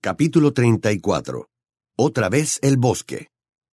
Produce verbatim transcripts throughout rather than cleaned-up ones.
Capítulo treinta y cuatro. Otra vez el bosque.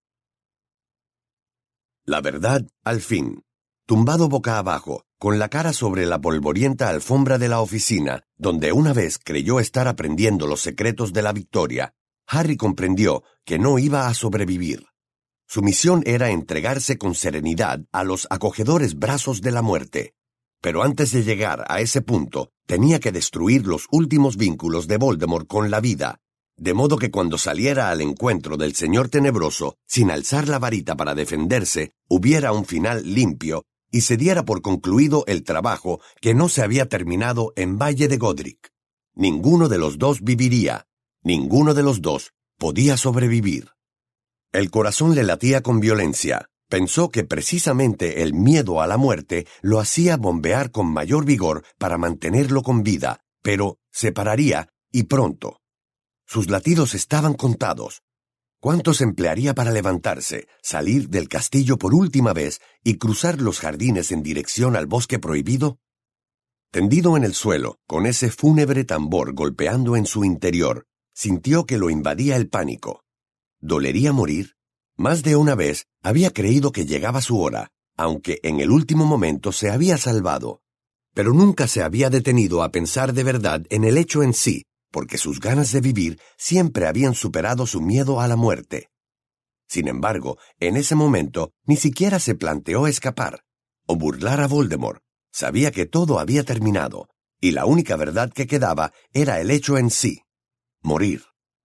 La verdad, al fin. Tumbado boca abajo, con la cara sobre la polvorienta alfombra de la oficina, donde una vez creyó estar aprendiendo los secretos de la victoria, Harry comprendió que no iba a sobrevivir. Su misión era entregarse con serenidad a los acogedores brazos de la muerte. Pero antes de llegar a ese punto, tenía que destruir los últimos vínculos de Voldemort con la vida, de modo que cuando saliera al encuentro del Señor Tenebroso, sin alzar la varita para defenderse, hubiera un final limpio y se diera por concluido el trabajo que no se había terminado en Valle de Godric. Ninguno de los dos viviría, ninguno de los dos podía sobrevivir. El corazón le latía con violencia. Pensó que precisamente el miedo a la muerte lo hacía bombear con mayor vigor para mantenerlo con vida, pero se pararía, y pronto. Sus latidos estaban contados. ¿Cuánto se emplearía para levantarse, salir del castillo por última vez y cruzar los jardines en dirección al bosque prohibido? Tendido en el suelo, con ese fúnebre tambor golpeando en su interior, sintió que lo invadía el pánico. ¿Dolería morir? Más de una vez había creído que llegaba su hora, aunque en el último momento se había salvado. Pero nunca se había detenido a pensar de verdad en el hecho en sí, porque sus ganas de vivir siempre habían superado su miedo a la muerte. Sin embargo, en ese momento ni siquiera se planteó escapar o burlar a Voldemort. Sabía que todo había terminado, y la única verdad que quedaba era el hecho en sí: morir.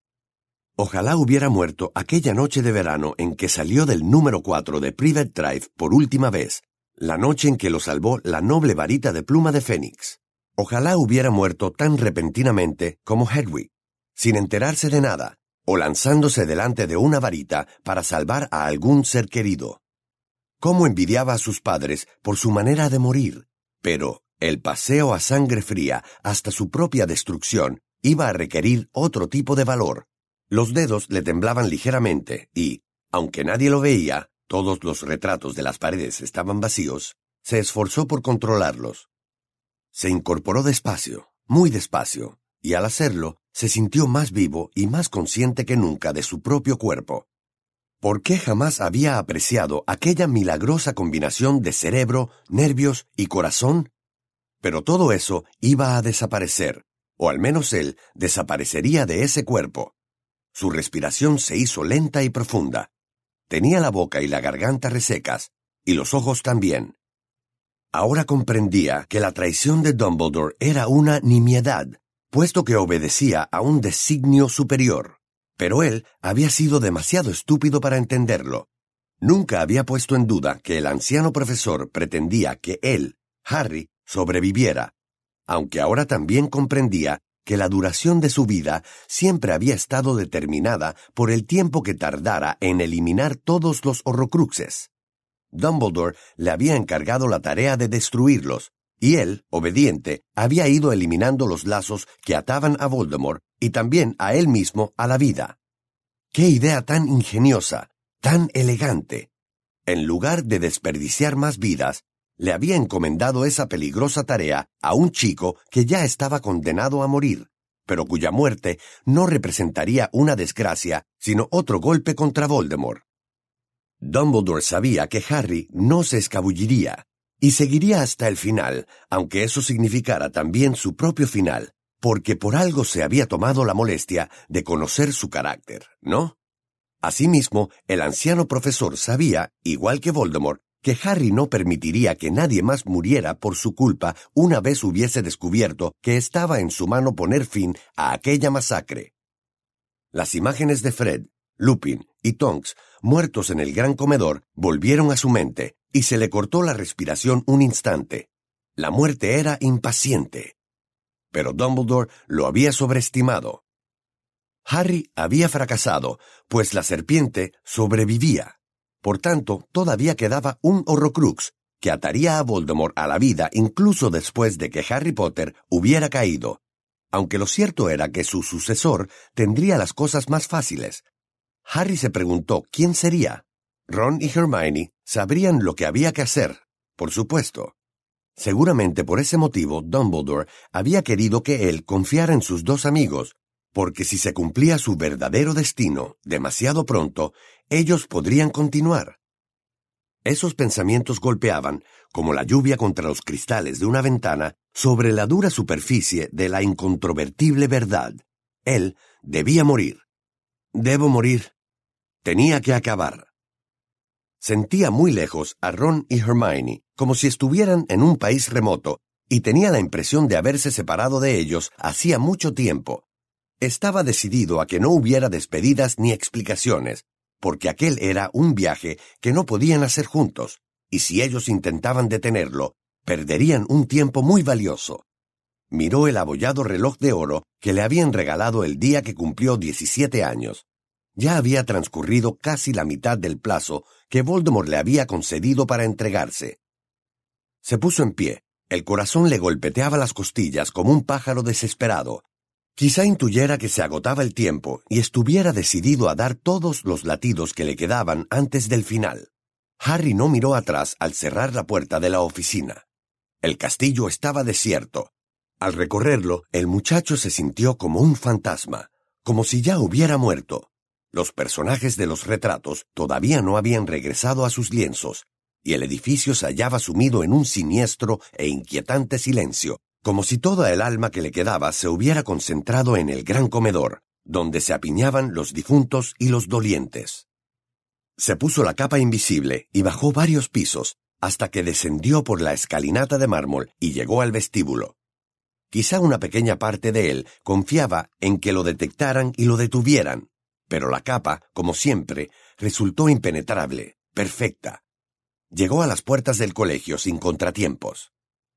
Ojalá hubiera muerto aquella noche de verano en que salió del número cuatro de Privet Drive por última vez, la noche en que lo salvó la noble varita de pluma de Fénix. Ojalá hubiera muerto tan repentinamente como Hedwig, sin enterarse de nada, o lanzándose delante de una varita para salvar a algún ser querido. Cómo envidiaba a sus padres por su manera de morir, pero el paseo a sangre fría hasta su propia destrucción iba a requerir otro tipo de valor. Los dedos le temblaban ligeramente y, aunque nadie lo veía, todos los retratos de las paredes estaban vacíos, se esforzó por controlarlos. Se incorporó despacio, muy despacio, y al hacerlo, se sintió más vivo y más consciente que nunca de su propio cuerpo. ¿Por qué jamás había apreciado aquella milagrosa combinación de cerebro, nervios y corazón? Pero todo eso iba a desaparecer, o al menos él desaparecería de ese cuerpo. Su respiración se hizo lenta y profunda. Tenía la boca y la garganta resecas, y los ojos también. Ahora comprendía que la traición de Dumbledore era una nimiedad, puesto que obedecía a un designio superior. Pero él había sido demasiado estúpido para entenderlo. Nunca había puesto en duda que el anciano profesor pretendía que él, Harry, sobreviviera, aunque ahora también comprendía que la duración de su vida siempre había estado determinada por el tiempo que tardara en eliminar todos los Horrocruxes. Dumbledore le había encargado la tarea de destruirlos, y él, obediente, había ido eliminando los lazos que ataban a Voldemort y también a él mismo a la vida. ¡Qué idea tan ingeniosa, tan elegante! En lugar de desperdiciar más vidas, le había encomendado esa peligrosa tarea a un chico que ya estaba condenado a morir, pero cuya muerte no representaría una desgracia, sino otro golpe contra Voldemort. Dumbledore sabía que Harry no se escabulliría, y seguiría hasta el final, aunque eso significara también su propio final, porque por algo se había tomado la molestia de conocer su carácter, ¿no? Asimismo, el anciano profesor sabía, igual que Voldemort, que Harry no permitiría que nadie más muriera por su culpa una vez hubiese descubierto que estaba en su mano poner fin a aquella masacre. Las imágenes de Fred, Lupin y Tonks, muertos en el gran comedor, volvieron a su mente, y se le cortó la respiración un instante. La muerte era impaciente. Pero Dumbledore lo había sobreestimado. Harry había fracasado, pues la serpiente sobrevivía. Por tanto, todavía quedaba un Horrocrux que ataría a Voldemort a la vida incluso después de que Harry Potter hubiera caído, aunque lo cierto era que su sucesor tendría las cosas más fáciles. Harry se preguntó quién sería. Ron y Hermione sabrían lo que había que hacer, por supuesto. Seguramente por ese motivo Dumbledore había querido que él confiara en sus dos amigos, porque si se cumplía su verdadero destino demasiado pronto, ellos podrían continuar. Esos pensamientos golpeaban, como la lluvia contra los cristales de una ventana, sobre la dura superficie de la incontrovertible verdad. Él debía morir. Debo morir. Tenía que acabar. Sentía muy lejos a Ron y Hermione, como si estuvieran en un país remoto, y tenía la impresión de haberse separado de ellos hacía mucho tiempo. Estaba decidido a que no hubiera despedidas ni explicaciones, porque aquel era un viaje que no podían hacer juntos, y si ellos intentaban detenerlo, perderían un tiempo muy valioso. Miró el abollado reloj de oro que le habían regalado el día que cumplió diecisiete años. Ya había transcurrido casi la mitad del plazo que Voldemort le había concedido para entregarse. Se puso en pie. El corazón le golpeteaba las costillas como un pájaro desesperado. Quizá intuyera que se agotaba el tiempo y estuviera decidido a dar todos los latidos que le quedaban antes del final. Harry no miró atrás al cerrar la puerta de la oficina. El castillo estaba desierto. Al recorrerlo, el muchacho se sintió como un fantasma, como si ya hubiera muerto. Los personajes de los retratos todavía no habían regresado a sus lienzos, y el edificio se hallaba sumido en un siniestro e inquietante silencio, como si toda el alma que le quedaba se hubiera concentrado en el gran comedor, donde se apiñaban los difuntos y los dolientes. Se puso la capa invisible y bajó varios pisos, hasta que descendió por la escalinata de mármol y llegó al vestíbulo. Quizá una pequeña parte de él confiaba en que lo detectaran y lo detuvieran, pero la capa, como siempre, resultó impenetrable, perfecta. Llegó a las puertas del colegio sin contratiempos.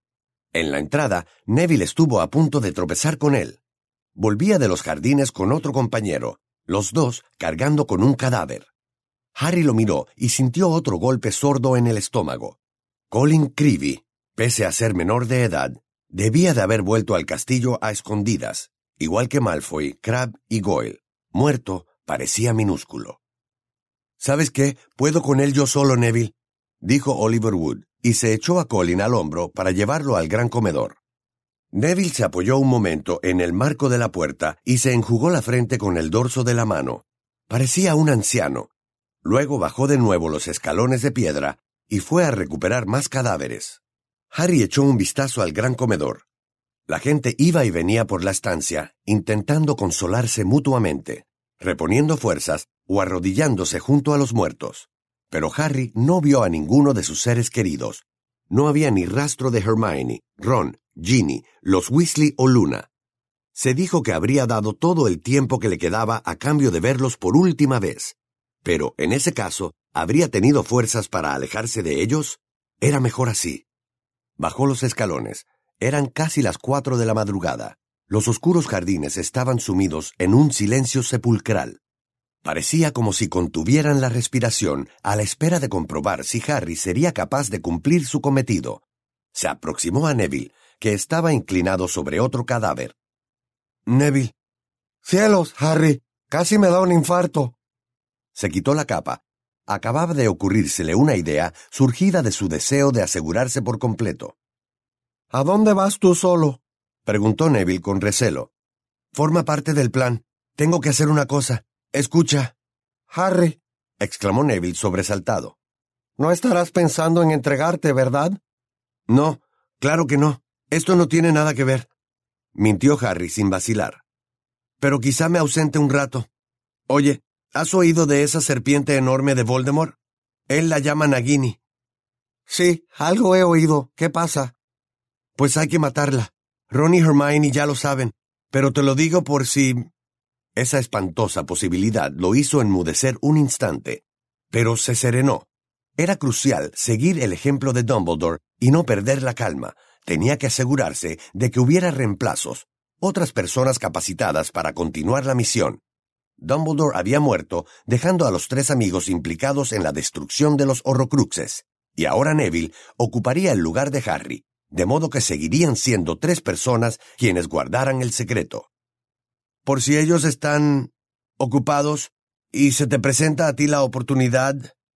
En la entrada, Neville estuvo a punto de tropezar con él. Volvía de los jardines con otro compañero, los dos cargando con un cadáver. Harry lo miró y sintió otro golpe sordo en el estómago. Colin Creevey, pese a ser menor de edad, debía de haber vuelto al castillo a escondidas, igual que Malfoy, Crabbe y Goyle. Muerto, parecía minúsculo. «¿Sabes qué? Puedo con él yo solo, Neville», dijo Oliver Wood, y se echó a Colin al hombro para llevarlo al gran comedor. Neville se apoyó un momento en el marco de la puerta y se enjugó la frente con el dorso de la mano. Parecía un anciano. Luego bajó de nuevo los escalones de piedra y fue a recuperar más cadáveres. Harry echó un vistazo al gran comedor. La gente iba y venía por la estancia, intentando consolarse mutuamente, reponiendo fuerzas o arrodillándose junto a los muertos. Pero Harry no vio a ninguno de sus seres queridos. No había ni rastro de Hermione, Ron, Ginny, los Weasley o Luna. Se dijo que habría dado todo el tiempo que le quedaba a cambio de verlos por última vez. Pero, en ese caso, ¿habría tenido fuerzas para alejarse de ellos? Era mejor así. Bajó los escalones. Eran casi las cuatro de la madrugada. Los oscuros jardines estaban sumidos en un silencio sepulcral. Parecía como si contuvieran la respiración a la espera de comprobar si Harry sería capaz de cumplir su cometido. Se aproximó a Neville, que estaba inclinado sobre otro cadáver. «Neville». «Cielos, Harry, casi me da un infarto». Se quitó la capa. Acababa de ocurrírsele una idea surgida de su deseo de asegurarse por completo. «¿A dónde vas tú solo?», preguntó Neville con recelo. «Forma parte del plan. Tengo que hacer una cosa. Escucha». «Harry», exclamó Neville sobresaltado. «No estarás pensando en entregarte, ¿verdad?» «No, claro que no. Esto no tiene nada que ver», mintió Harry sin vacilar. «Pero quizá me ausente un rato. Oye, ¿has oído de esa serpiente enorme de Voldemort? Él la llama Nagini». «Sí, algo he oído. ¿Qué pasa?» «Pues hay que matarla. Ron y Hermione ya lo saben, pero te lo digo por si...» Esa espantosa posibilidad lo hizo enmudecer un instante, pero se serenó. Era crucial seguir el ejemplo de Dumbledore y no perder la calma. Tenía que asegurarse de que hubiera reemplazos, otras personas capacitadas para continuar la misión. Dumbledore había muerto, dejando a los tres amigos implicados en la destrucción de los Horrocruxes, y ahora Neville ocuparía el lugar de Harry, de modo que seguirían siendo tres personas quienes guardaran el secreto. Por si ellos están ocupados y se te presenta a ti la oportunidad...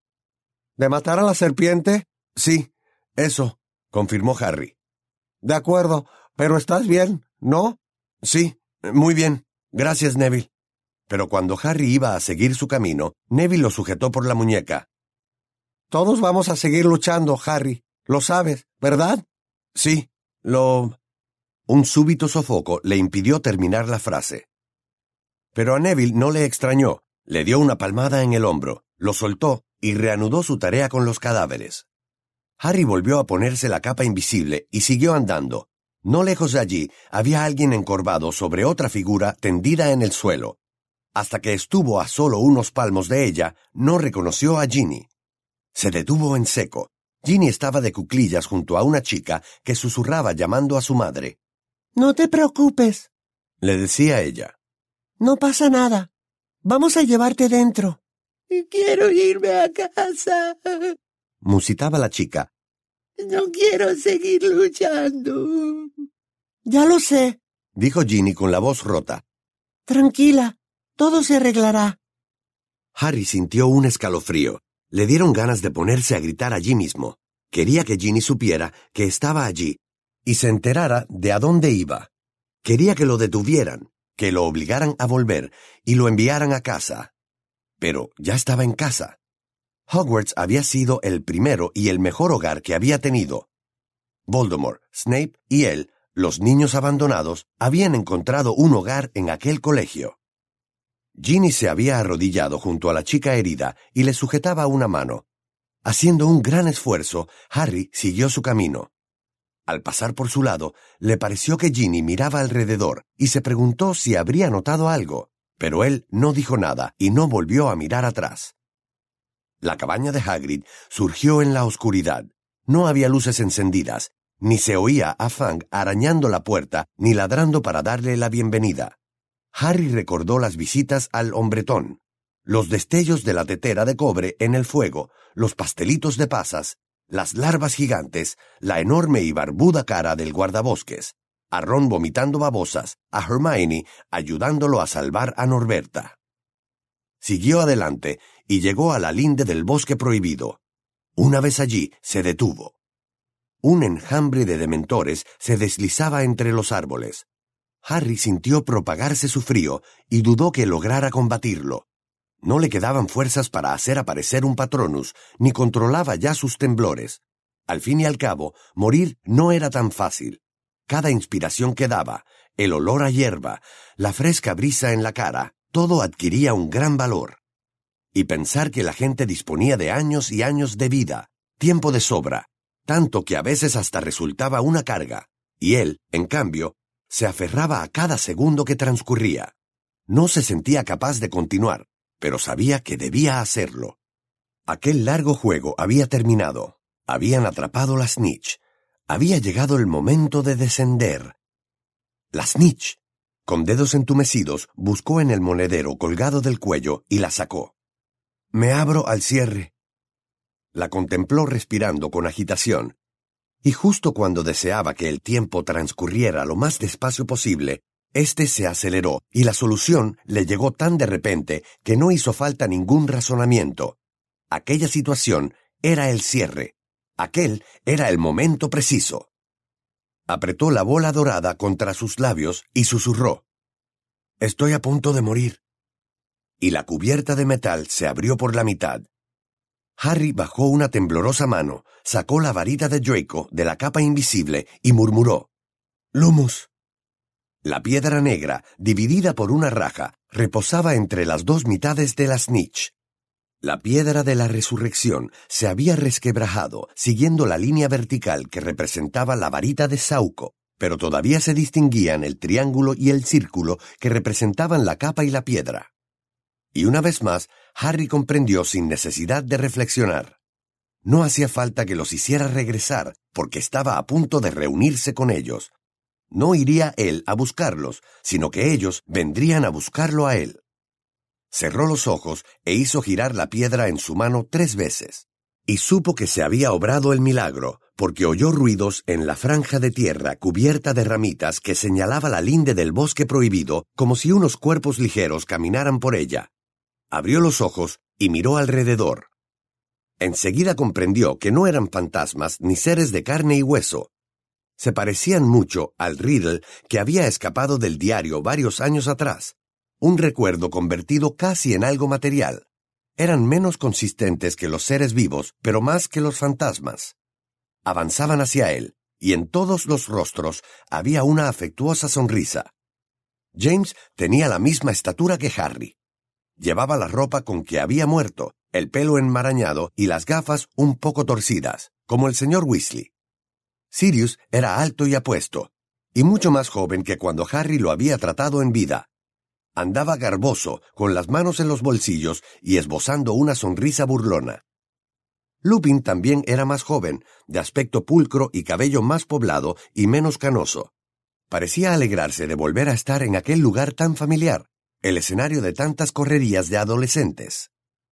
¿De matar a la serpiente? Sí, eso, confirmó Harry. De acuerdo, pero estás bien, ¿no? Sí, muy bien. Gracias, Neville. Pero cuando Harry iba a seguir su camino, Neville lo sujetó por la muñeca. Todos vamos a seguir luchando, Harry. Lo sabes, ¿verdad? Sí, lo... Un súbito sofoco le impidió terminar la frase. Pero a Neville no le extrañó. Le dio una palmada en el hombro, lo soltó y reanudó su tarea con los cadáveres. Harry volvió a ponerse la capa invisible y siguió andando. No lejos de allí había alguien encorvado sobre otra figura tendida en el suelo. Hasta que estuvo a solo unos palmos de ella, no reconoció a Ginny. Se detuvo en seco. Ginny estaba de cuclillas junto a una chica que susurraba llamando a su madre. «No te preocupes», le decía ella. «No pasa nada. Vamos a llevarte dentro». «Quiero irme a casa», musitaba la chica. «No quiero seguir luchando». «Ya lo sé», dijo Ginny con la voz rota. «Tranquila, todo se arreglará». Harry sintió un escalofrío. Le dieron ganas de ponerse a gritar allí mismo. Quería que Ginny supiera que estaba allí y se enterara de a dónde iba. Quería que lo detuvieran, que lo obligaran a volver y lo enviaran a casa. Pero ya estaba en casa. Hogwarts había sido el primero y el mejor hogar que había tenido. Voldemort, Snape y él, los niños abandonados, habían encontrado un hogar en aquel colegio. Ginny se había arrodillado junto a la chica herida y le sujetaba una mano. Haciendo un gran esfuerzo, Harry siguió su camino. Al pasar por su lado, le pareció que Ginny miraba alrededor y se preguntó si habría notado algo, pero él no dijo nada y no volvió a mirar atrás. La cabaña de Hagrid surgió en la oscuridad. No había luces encendidas, ni se oía a Fang arañando la puerta ni ladrando para darle la bienvenida. Harry recordó las visitas al hombretón, los destellos de la tetera de cobre en el fuego, los pastelitos de pasas, las larvas gigantes, la enorme y barbuda cara del guardabosques, a Ron vomitando babosas, a Hermione ayudándolo a salvar a Norberta. Siguió adelante y llegó a la linde del bosque prohibido. Una vez allí, se detuvo. Un enjambre de dementores se deslizaba entre los árboles. Harry sintió propagarse su frío y dudó que lograra combatirlo. No le quedaban fuerzas para hacer aparecer un Patronus, ni controlaba ya sus temblores. Al fin y al cabo, morir no era tan fácil. Cada inspiración que daba, el olor a hierba, la fresca brisa en la cara, todo adquiría un gran valor. Y pensar que la gente disponía de años y años de vida, tiempo de sobra, tanto que a veces hasta resultaba una carga, y él, en cambio, se aferraba a cada segundo que transcurría. No se sentía capaz de continuar, pero sabía que debía hacerlo. Aquel largo juego había terminado. Habían atrapado la Snitch. Había llegado el momento de descender. La Snitch, con dedos entumecidos, buscó en el monedero colgado del cuello y la sacó. «Me abro al cierre». La contempló respirando con agitación. Y justo cuando deseaba que el tiempo transcurriera lo más despacio posible, éste se aceleró y la solución le llegó tan de repente que no hizo falta ningún razonamiento. Aquella situación era el cierre. Aquel era el momento preciso. Apretó la bola dorada contra sus labios y susurró. «Estoy a punto de morir». Y la cubierta de metal se abrió por la mitad. Harry bajó una temblorosa mano, sacó la varita de Draco de la capa invisible y murmuró. «Lumus». La piedra negra, dividida por una raja, reposaba entre las dos mitades de la Snitch. La piedra de la resurrección se había resquebrajado, siguiendo la línea vertical que representaba la varita de Sauco, pero todavía se distinguían el triángulo y el círculo que representaban la capa y la piedra. Y una vez más, Harry comprendió sin necesidad de reflexionar. No hacía falta que los hiciera regresar, porque estaba a punto de reunirse con ellos. No iría él a buscarlos, sino que ellos vendrían a buscarlo a él. Cerró los ojos e hizo girar la piedra en su mano tres veces. Y supo que se había obrado el milagro, porque oyó ruidos en la franja de tierra cubierta de ramitas que señalaba la linde del bosque prohibido, como si unos cuerpos ligeros caminaran por ella. Abrió los ojos y miró alrededor. Enseguida comprendió que no eran fantasmas ni seres de carne y hueso. Se parecían mucho al Riddle que había escapado del diario varios años atrás, un recuerdo convertido casi en algo material. Eran menos consistentes que los seres vivos, pero más que los fantasmas. Avanzaban hacia él, y en todos los rostros había una afectuosa sonrisa. James tenía la misma estatura que Harry. Llevaba la ropa con que había muerto, el pelo enmarañado y las gafas un poco torcidas, como el señor Weasley. Sirius era alto y apuesto, y mucho más joven que cuando Harry lo había tratado en vida. Andaba garboso, con las manos en los bolsillos y esbozando una sonrisa burlona. Lupin también era más joven, de aspecto pulcro y cabello más poblado y menos canoso. Parecía alegrarse de volver a estar en aquel lugar tan familiar, el escenario de tantas correrías de adolescentes.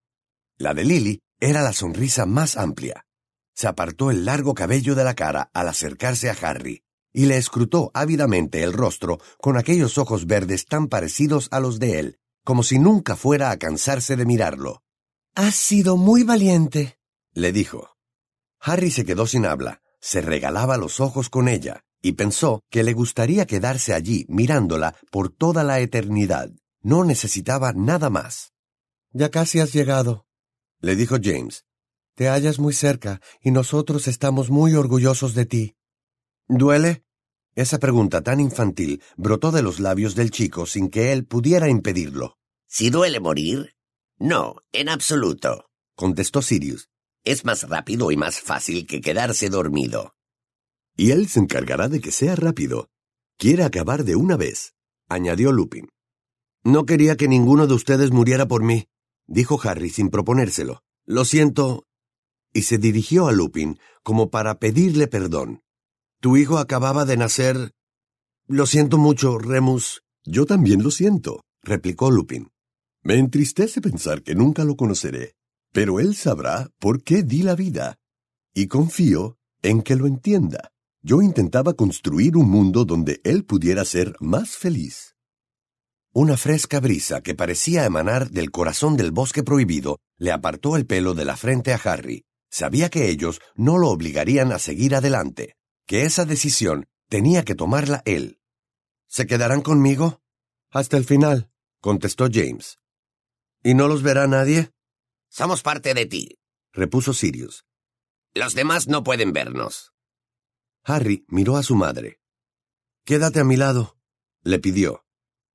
La de Lily era la sonrisa más amplia. Se apartó el largo cabello de la cara al acercarse a Harry, y le escrutó ávidamente el rostro con aquellos ojos verdes tan parecidos a los de él, como si nunca fuera a cansarse de mirarlo. «Has sido muy valiente», le dijo. Harry se quedó sin habla, se regalaba los ojos con ella, y pensó que le gustaría quedarse allí mirándola por toda la eternidad. No necesitaba nada más. «Ya casi has llegado», le dijo James. «Te hallas muy cerca, y nosotros estamos muy orgullosos de ti». ¿Duele? Esa pregunta tan infantil brotó de los labios del chico sin que él pudiera impedirlo. ¿Si duele morir? No, en absoluto, contestó Sirius. Es más rápido y más fácil que quedarse dormido. Y él se encargará de que sea rápido. Quiere acabar de una vez, añadió Lupin. No quería que ninguno de ustedes muriera por mí, dijo Harry sin proponérselo. Lo siento. Y se dirigió a Lupin como para pedirle perdón. Tu hijo acababa de nacer. Lo siento mucho, Remus. Yo también lo siento, replicó Lupin. Me entristece pensar que nunca lo conoceré, pero él sabrá por qué di la vida. Y confío en que lo entienda. Yo intentaba construir un mundo donde él pudiera ser más feliz. Una fresca brisa que parecía emanar del corazón del bosque prohibido le apartó el pelo de la frente a Harry. Sabía que ellos no lo obligarían a seguir adelante, que esa decisión tenía que tomarla él. ¿Se quedarán conmigo? Hasta el final, contestó James. ¿Y no los verá nadie? Somos parte de ti, repuso Sirius. Los demás no pueden vernos. Harry miró a su madre. Quédate a mi lado, le pidió.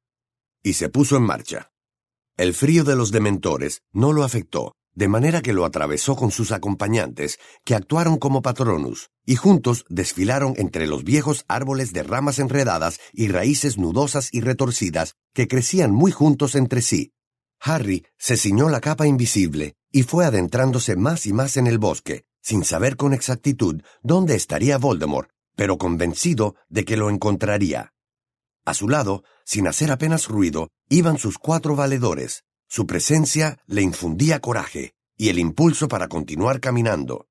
Y se puso en marcha. El frío de los dementores no lo afectó, de manera que lo atravesó con sus acompañantes, que actuaron como patronus, y juntos desfilaron entre los viejos árboles de ramas enredadas y raíces nudosas y retorcidas que crecían muy juntos entre sí. Harry se ciñó la capa invisible y fue adentrándose más y más en el bosque, sin saber con exactitud dónde estaría Voldemort, pero convencido de que lo encontraría. A su lado, sin hacer apenas ruido, iban sus cuatro valedores. Su presencia le infundía coraje y el impulso para continuar caminando.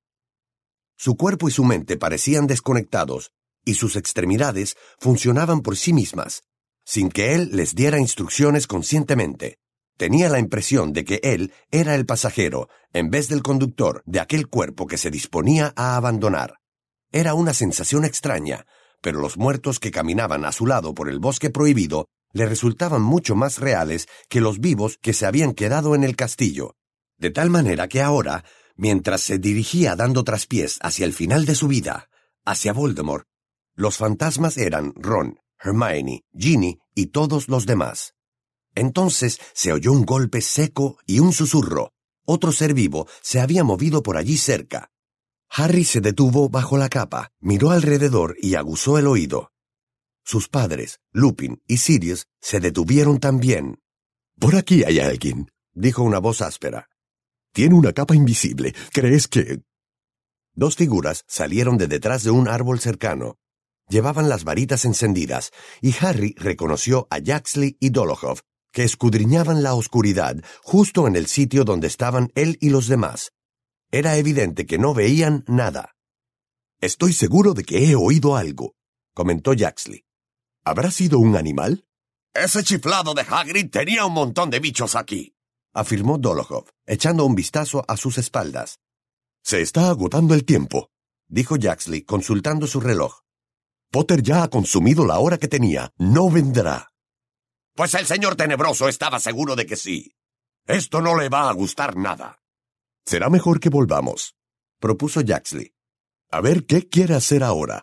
Su cuerpo y su mente parecían desconectados, y sus extremidades funcionaban por sí mismas, sin que él les diera instrucciones conscientemente. Tenía la impresión de que él era el pasajero, en vez del conductor de aquel cuerpo que se disponía a abandonar. Era una sensación extraña, pero los muertos que caminaban a su lado por el bosque prohibido le resultaban mucho más reales que los vivos que se habían quedado en el castillo. De tal manera que ahora, mientras se dirigía dando traspiés hacia el final de su vida, hacia Voldemort, los fantasmas eran Ron, Hermione, Ginny y todos los demás. Entonces se oyó un golpe seco y un susurro. Otro ser vivo se había movido por allí cerca. Harry se detuvo bajo la capa, miró alrededor y aguzó el oído. Sus padres, Lupin y Sirius, se detuvieron también. «Por aquí hay alguien», dijo una voz áspera. «Tiene una capa invisible. ¿Crees que...?» Dos figuras salieron de detrás de un árbol cercano. Llevaban las varitas encendidas, y Harry reconoció a Yaxley y Dolohov, que escudriñaban la oscuridad justo en el sitio donde estaban él y los demás. Era evidente que no veían nada. «Estoy seguro de que he oído algo», comentó Yaxley. «¿Habrá sido un animal?» «Ese chiflado de Hagrid tenía un montón de bichos aquí», afirmó Dolohov, echando un vistazo a sus espaldas. «Se está agotando el tiempo», dijo Yaxley, consultando su reloj. «Potter ya ha consumido la hora que tenía. No vendrá». Pues el señor Tenebroso estaba seguro de que sí. Esto no le va a gustar nada. Será mejor que volvamos, propuso Jaxley. A ver qué quiere hacer ahora.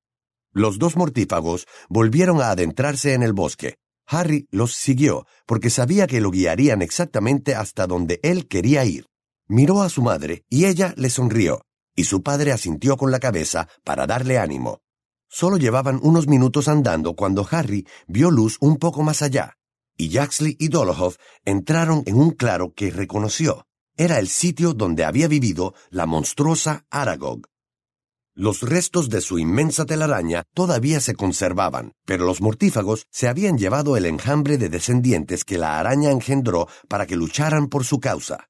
Los dos mortífagos volvieron a adentrarse en el bosque. Harry los siguió porque sabía que lo guiarían exactamente hasta donde él quería ir. Miró a su madre y ella le sonrió, y su padre asintió con la cabeza para darle ánimo. Solo llevaban unos minutos andando cuando Harry vio luz un poco más allá, y Jaxley y Dolohov entraron en un claro que reconoció. Era el sitio donde había vivido la monstruosa Aragog. Los restos de su inmensa telaraña todavía se conservaban, pero los mortífagos se habían llevado el enjambre de descendientes que la araña engendró para que lucharan por su causa.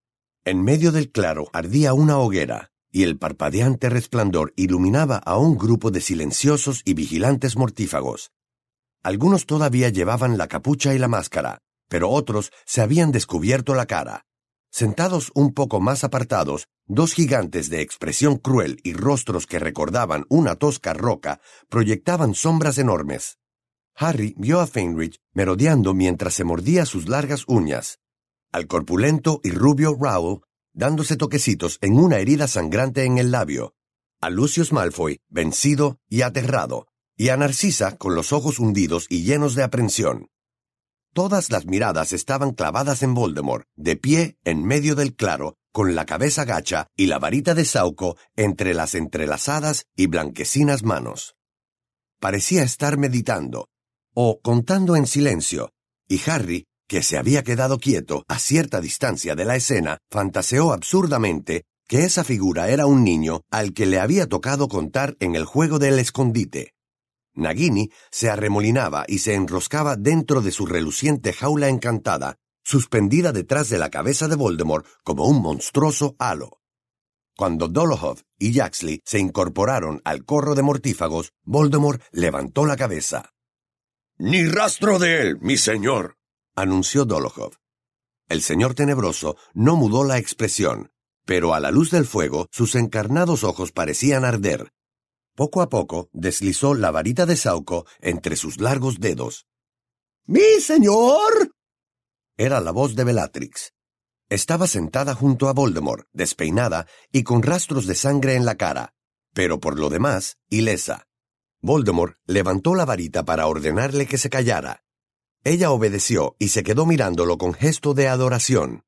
En medio del claro ardía una hoguera, y el parpadeante resplandor iluminaba a un grupo de silenciosos y vigilantes mortífagos. Algunos todavía llevaban la capucha y la máscara, pero otros se habían descubierto la cara. Sentados un poco más apartados, dos gigantes de expresión cruel y rostros que recordaban una tosca roca proyectaban sombras enormes. Harry vio a Fenrich merodeando mientras se mordía sus largas uñas, al corpulento y rubio Raoul dándose toquecitos en una herida sangrante en el labio, a Lucius Malfoy vencido y aterrado, y a Narcisa con los ojos hundidos y llenos de aprensión. Todas las miradas estaban clavadas en Voldemort, de pie en medio del claro, con la cabeza gacha y la varita de Sauco entre las entrelazadas y blanquecinas manos. Parecía estar meditando, o contando en silencio, y Harry, que se había quedado quieto a cierta distancia de la escena, fantaseó absurdamente que esa figura era un niño al que le había tocado contar en el juego del escondite. Nagini se arremolinaba y se enroscaba dentro de su reluciente jaula encantada, suspendida detrás de la cabeza de Voldemort como un monstruoso halo. Cuando Dolohov y Jaxley se incorporaron al corro de mortífagos, Voldemort levantó la cabeza. «Ni rastro de él, mi señor», anunció Dolohov. El señor Tenebroso no mudó la expresión, pero a la luz del fuego sus encarnados ojos parecían arder. Poco a poco deslizó la varita de Sauco entre sus largos dedos. ¡Mi señor! Era la voz de Bellatrix. Estaba sentada junto a Voldemort, despeinada y con rastros de sangre en la cara, pero por lo demás, ilesa. Voldemort levantó la varita para ordenarle que se callara. Ella obedeció y se quedó mirándolo con gesto de adoración.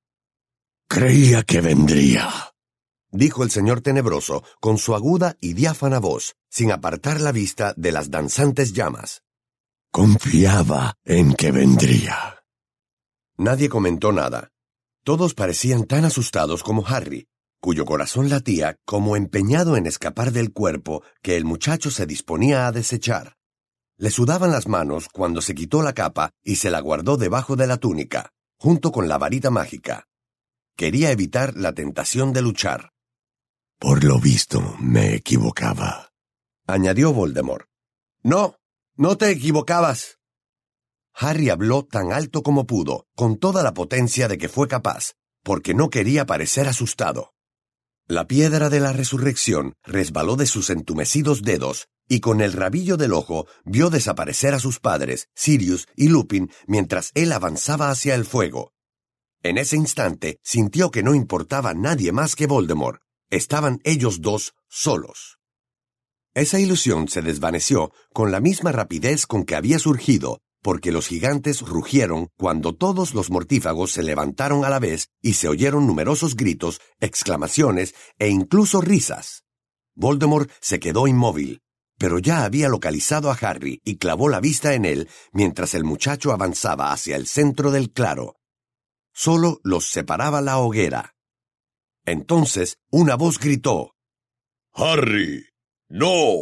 «Creía que vendría», dijo el señor Tenebroso con su aguda y diáfana voz, sin apartar la vista de las danzantes llamas. «Confiaba en que vendría». Nadie comentó nada. Todos parecían tan asustados como Harry, cuyo corazón latía como empeñado en escapar del cuerpo que el muchacho se disponía a desechar. Le sudaban las manos cuando se quitó la capa y se la guardó debajo de la túnica, junto con la varita mágica. Quería evitar la tentación de luchar. «Por lo visto, me equivocaba», añadió Voldemort. «No, no te equivocabas». Harry habló tan alto como pudo, con toda la potencia de que fue capaz, porque no quería parecer asustado. La piedra de la resurrección resbaló de sus entumecidos dedos, y con el rabillo del ojo vio desaparecer a sus padres, Sirius y Lupin, mientras él avanzaba hacia el fuego. En ese instante sintió que no importaba nadie más que Voldemort. Estaban ellos dos solos. Esa ilusión se desvaneció con la misma rapidez con que había surgido, porque los gigantes rugieron cuando todos los mortífagos se levantaron a la vez y se oyeron numerosos gritos, exclamaciones e incluso risas. Voldemort se quedó inmóvil, pero ya había localizado a Harry y clavó la vista en él mientras el muchacho avanzaba hacia el centro del claro. Solo los separaba la hoguera. Entonces una voz gritó: «¡Harry! ¡No!».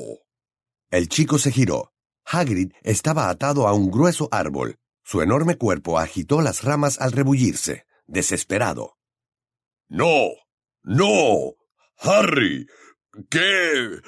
El chico se giró. Hagrid estaba atado a un grueso árbol. Su enorme cuerpo agitó las ramas al rebullirse, desesperado. «¡No! ¡No! ¡Harry! ¿Qué...?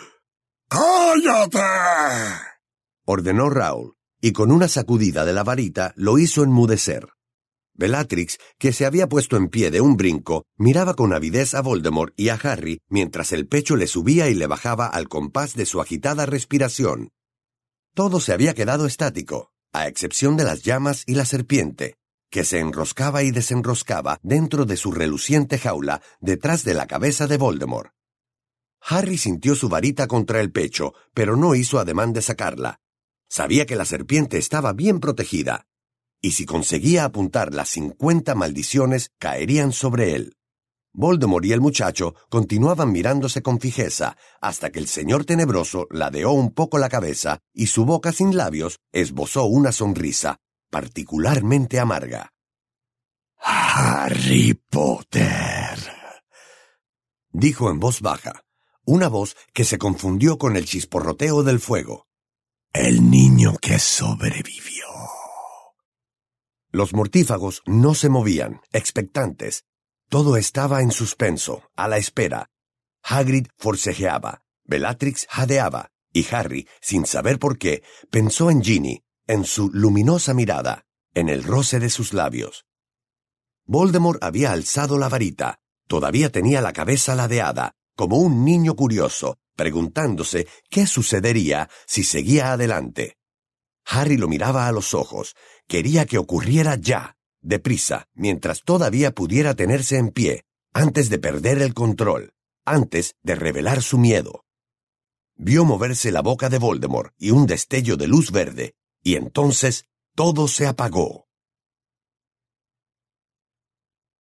¡Cállate!», ordenó Raoul, y con una sacudida de la varita lo hizo enmudecer. Bellatrix, que se había puesto en pie de un brinco, miraba con avidez a Voldemort y a Harry mientras el pecho le subía y le bajaba al compás de su agitada respiración. Todo se había quedado estático. a excepción de las llamas y la serpiente, que se enroscaba y desenroscaba dentro de su reluciente jaula detrás de la cabeza de Voldemort. Harry sintió su varita contra el pecho, pero no hizo ademán de sacarla. Sabía que la serpiente estaba bien protegida, y si conseguía apuntar las cincuenta maldiciones caerían sobre él. Voldemort y el muchacho continuaban mirándose con fijeza, hasta que el señor tenebroso ladeó un poco la cabeza y su boca sin labios esbozó una sonrisa particularmente amarga. «Harry Potter», dijo en voz baja, una voz que se confundió con el chisporroteo del fuego. «el niño que sobrevivió». Los mortífagos no se movían, expectantes. Todo estaba en suspenso, a la espera. Hagrid forcejeaba, Bellatrix jadeaba, y Harry, sin saber por qué, pensó en Ginny, en su luminosa mirada, en el roce de sus labios. Voldemort había alzado la varita, todavía tenía la cabeza ladeada, como un niño curioso, preguntándose qué sucedería si seguía adelante. Harry lo miraba a los ojos, quería que ocurriera ya, deprisa, mientras todavía pudiera tenerse en pie, antes de perder el control, antes de revelar su miedo. Vio moverse la boca de Voldemort y un destello de luz verde, y entonces todo se apagó.